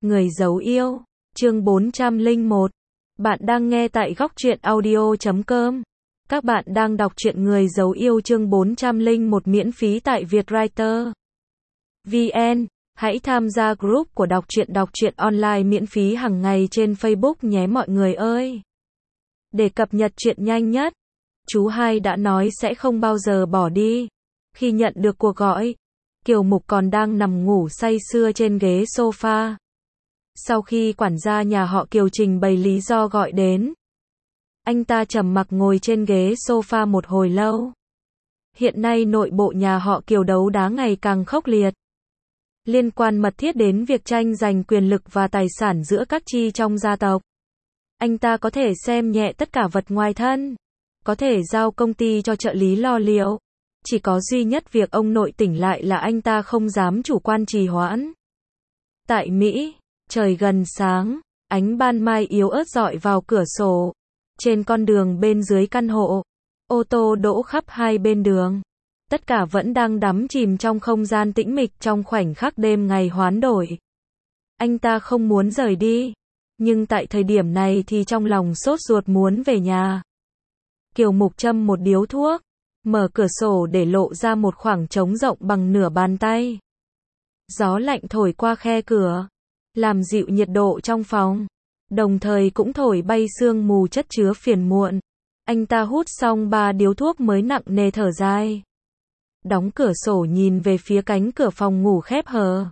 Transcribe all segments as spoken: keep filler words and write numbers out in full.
Người giấu yêu, chương bốn trăm lẻ một. Bạn đang nghe tại góc truyện audio chấm com. Các bạn đang đọc truyện Người giấu yêu chương bốn trăm lẻ một miễn phí tại Vietwriter vê en. Hãy tham gia group của đọc truyện đọc truyện online miễn phí hàng ngày trên Facebook nhé mọi người ơi. Để cập nhật truyện nhanh nhất, chú hai đã nói sẽ không bao giờ bỏ đi. Khi nhận được cuộc gọi, Kiều Mục còn đang nằm ngủ say sưa trên ghế sofa. Sau khi quản gia nhà họ Kiều trình bày lý do gọi đến, anh ta trầm mặc ngồi trên ghế sofa một hồi lâu. Hiện nay nội bộ nhà họ Kiều đấu đá ngày càng khốc liệt, liên quan mật thiết đến việc tranh giành quyền lực và tài sản giữa các chi trong gia tộc. Anh ta có thể xem nhẹ tất cả vật ngoài thân, có thể giao công ty cho trợ lý lo liệu. Chỉ có duy nhất việc ông nội tỉnh lại là anh ta không dám chủ quan trì hoãn. Tại Mỹ, trời gần sáng, ánh ban mai yếu ớt rọi vào cửa sổ. Trên con đường bên dưới căn hộ, ô tô đỗ khắp hai bên đường. Tất cả vẫn đang đắm chìm trong không gian tĩnh mịch trong khoảnh khắc đêm ngày hoán đổi. Anh ta không muốn rời đi, nhưng tại thời điểm này thì trong lòng sốt ruột muốn về nhà. Kiều Mục châm một điếu thuốc, mở cửa sổ để lộ ra một khoảng trống rộng bằng nửa bàn tay. Gió lạnh thổi qua khe cửa, làm dịu nhiệt độ trong phòng, đồng thời cũng thổi bay sương mù chất chứa phiền muộn. Anh ta hút xong ba điếu thuốc mới nặng nề thở dài. Đóng cửa sổ nhìn về phía cánh cửa phòng ngủ khép hờ.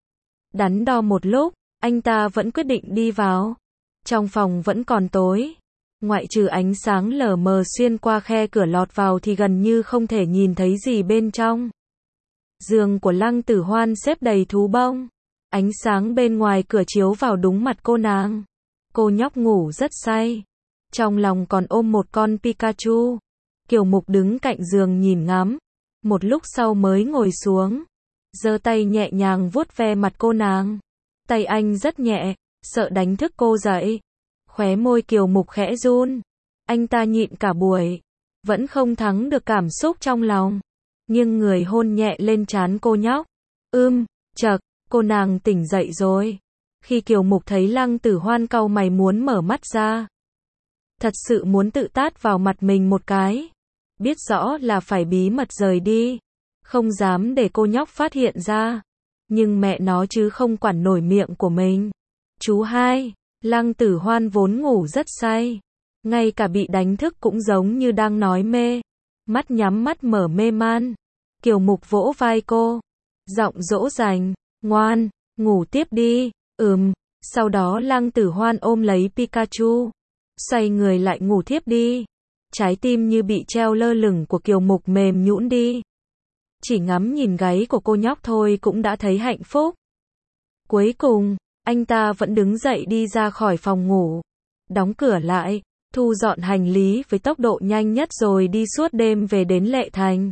Đắn đo một lúc, anh ta vẫn quyết định đi vào. Trong phòng vẫn còn tối, ngoại trừ ánh sáng lờ mờ xuyên qua khe cửa lọt vào thì gần như không thể nhìn thấy gì bên trong. Giường của Lăng Tử Hoan xếp đầy thú bông. Ánh sáng bên ngoài cửa chiếu vào đúng mặt cô nàng. Cô nhóc ngủ rất say, trong lòng còn ôm một con Pikachu. Kiều Mục đứng cạnh giường nhìn ngắm, một lúc sau mới ngồi xuống, giơ tay nhẹ nhàng vuốt ve mặt cô nàng. Tay anh rất nhẹ, sợ đánh thức cô dậy. Khóe môi Kiều Mục khẽ run. Anh ta nhịn cả buổi, vẫn không thắng được cảm xúc trong lòng, nghiêng người hôn nhẹ lên trán cô nhóc. Ưm, chậc, cô nàng tỉnh dậy rồi. Khi Kiều Mục thấy Lăng Tử Hoan cau mày muốn mở mắt ra, thật sự muốn tự tát vào mặt mình một cái. Biết rõ là phải bí mật rời đi, không dám để cô nhóc phát hiện ra, nhưng mẹ nó chứ không quản nổi miệng của mình. Chú hai, Lăng Tử Hoan vốn ngủ rất say, ngay cả bị đánh thức cũng giống như đang nói mê, mắt nhắm mắt mở mê man. Kiều Mục vỗ vai cô, giọng dỗ dành, ngoan, ngủ tiếp đi. Ừm. Sau đó Lăng Tử Hoan ôm lấy Pikachu, xoay người lại ngủ thiếp đi. Trái tim như bị treo lơ lửng của Kiều Mục mềm nhũn đi. Chỉ ngắm nhìn gáy của cô nhóc thôi cũng đã thấy hạnh phúc. Cuối cùng, anh ta vẫn đứng dậy đi ra khỏi phòng ngủ, đóng cửa lại, thu dọn hành lý với tốc độ nhanh nhất rồi đi suốt đêm về đến Lệ Thành.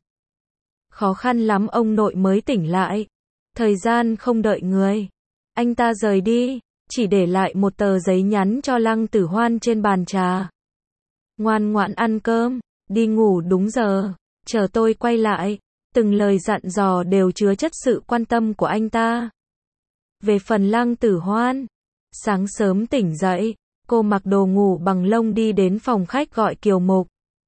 Khó khăn lắm ông nội mới tỉnh lại. Thời gian không đợi người, anh ta rời đi, chỉ để lại một tờ giấy nhắn cho Lăng Tử Hoan trên bàn trà. Ngoan ngoãn ăn cơm, đi ngủ đúng giờ, chờ tôi quay lại. Từng lời dặn dò đều chứa chất sự quan tâm của anh ta. Về phần Lăng Tử Hoan, sáng sớm tỉnh dậy, cô mặc đồ ngủ bằng lông đi đến phòng khách gọi Kiều Mục.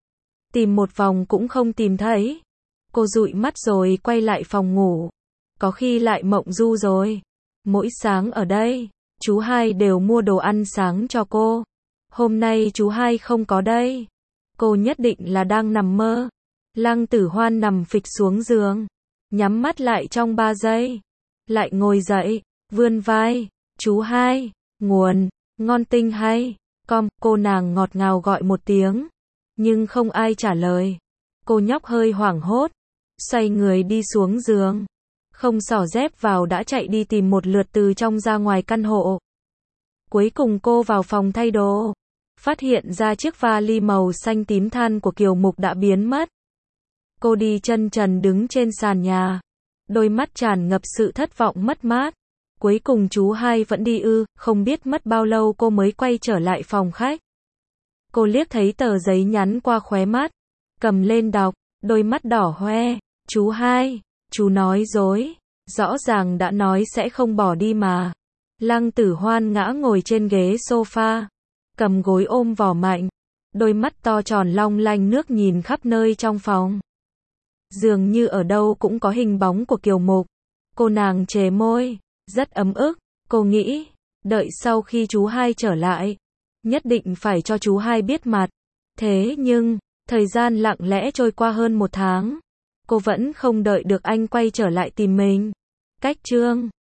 Tìm một vòng cũng không tìm thấy. Cô dụi mắt rồi quay lại phòng ngủ. Có khi lại mộng du rồi. Mỗi sáng ở đây, chú hai đều mua đồ ăn sáng cho cô. Hôm nay chú hai không có đây. Cô nhất định là đang nằm mơ. Lăng Tử Hoan nằm phịch xuống giường, nhắm mắt lại trong ba giây, lại ngồi dậy, vươn vai. Chú hai, nguồn, ngon tinh hay, com. Cô nàng ngọt ngào gọi một tiếng, nhưng không ai trả lời. Cô nhóc hơi hoảng hốt, xoay người đi xuống giường, không xỏ dép vào đã chạy đi tìm một lượt từ trong ra ngoài căn hộ. Cuối cùng cô vào phòng thay đồ, phát hiện ra chiếc vali màu xanh tím than của Kiều Mục đã biến mất. Cô đi chân trần đứng trên sàn nhà, đôi mắt tràn ngập sự thất vọng mất mát. Cuối cùng chú hai vẫn đi ư? Không biết mất bao lâu cô mới quay trở lại phòng khách. Cô liếc thấy tờ giấy nhắn qua khóe mắt, cầm lên đọc, đôi mắt đỏ hoe. Chú hai, chú nói dối, rõ ràng đã nói sẽ không bỏ đi mà. Lăng Tử Hoan ngã ngồi trên ghế sofa, cầm gối ôm vỏ mạnh, đôi mắt to tròn long lanh nước nhìn khắp nơi trong phòng. Dường như ở đâu cũng có hình bóng của Kiều Mục. Cô nàng chề môi, rất ấm ức, cô nghĩ, đợi sau khi chú hai trở lại, nhất định phải cho chú hai biết mặt. Thế nhưng, thời gian lặng lẽ trôi qua hơn một tháng, cô vẫn không đợi được anh quay trở lại tìm mình. Cách chương